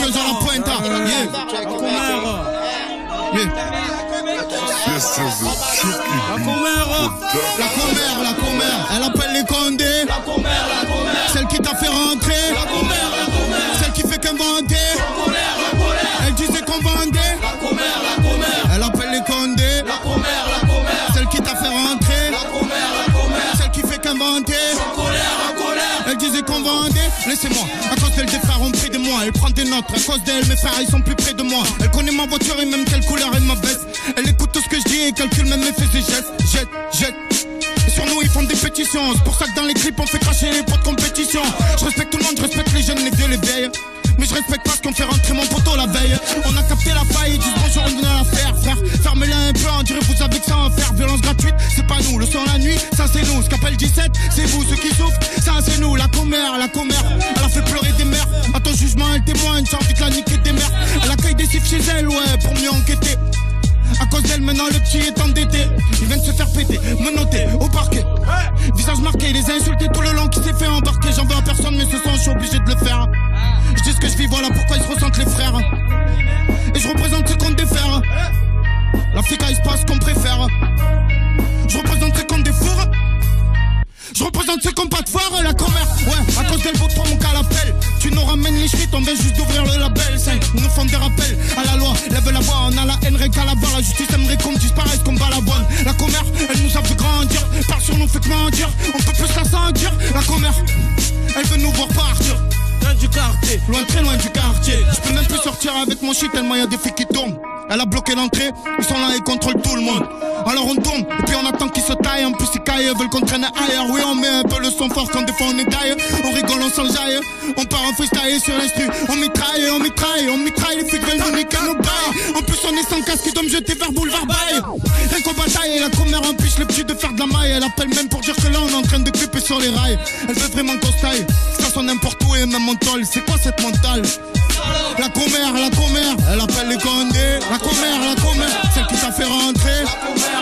Dios à la pointe. Yeah. La commère, elle appelle les condés. Celle qui t'a fait rentrer. Celle qui fait qu'inventer. Elle disait qu'on vendait. Elle appelle les condés. Celle qui t'a fait rentrer. Celle qui fait qu'inventer. Elle disait qu'on vendait. Laissez-moi, à cause d'elle, des frères ont pris de moi. Elle prend des notes, à cause d'elle, mes frères ils sont plus près de moi. Elle connaît ma voiture et même quelle couleur est ma veste. Elle écoute tout ce que je dis et calcule même mes faits et gestes. Jette. Et sur nous ils font des pétitions. C'est pour ça que dans les clips on fait cracher les pots de compétition. Je respecte tout le monde, je respecte les jeunes, les vieux, les vieilles. Mais je respecte pas ce qu'on fait rentrer mon poteau la veille. On a capté la faille, ils disent bonjour, on a l'affaire, frère. Fermez-la un peu, on dirait vous avez que ça à faire. Violence gratuite, c'est pas nous. Le son la nuit, ça c'est nous. Ce qu'appelle 17, c'est vous. Ceux qui souffrent, ça c'est nous. La commère. Elle a fait pleurer des mères. À ton jugement, elle témoigne, j'ai envie de la niquer des mères. Elle accueille des cifs chez elle, ouais, pour mieux enquêter. À cause d'elle, maintenant le petit est endetté. Il vient de se faire péter, me noter au parquet. Visage marqué, les a insultés tout le long qui s'est fait embarquer. J'en veux à personne, mais ce soir je suis obligé de le faire. Je dis ce que je vis, voilà pourquoi ils se ressentent les frères. Et je représente ceux qu'on défaire. L'Afrique, il se passe qu'on préfère. Je représente ceux qu'on défoure. Je représente ceux qui n'ont pas de foire, la commère. Ouais, à cause d'elle vaut trop mon cas l'appel. Tu nous ramènes les schmitts, on vient juste d'ouvrir le label. 5, ils nous font des rappels à la loi. Lève la voix, on a la haine, rien qu'à la barre. La justice aimerait qu'on disparaisse comme balavoine. La commère, elle nous a fait grandir. Par sur nous fait que mentir. On peut plus la sentir. La commère, elle veut nous voir partir. Loin du quartier, loin, très loin du quartier. Je peux même plus sortir avec mon shit tellement y'a des filles qui tournent. Elle a bloqué l'entrée, ils sont là et contrôlent tout le monde. Alors on tourne, et puis on attend qu'ils se taillent. En plus ils caillent, veulent qu'on traîne ailleurs. Oui on met un peu le son fort quand des fois on est taille. On rigole, on s'enjaille, on part en freestyle sur l'instru. On mitraille, les flics veulent nous niquer nos bails. En plus on est sans casque, ils doivent me jeter vers boulevard bail. Rien qu'au bataille, et la commère empêche les petits de faire de la maille. Elle appelle même pour dire que là on est en train de clipper sur les rails. Elle veut vraiment qu'on style, ça sonne n'importe où et même mental. C'est quoi cette mentale? La commère, elle appelle les condés. La commère, celle qui t'a fait rentrer.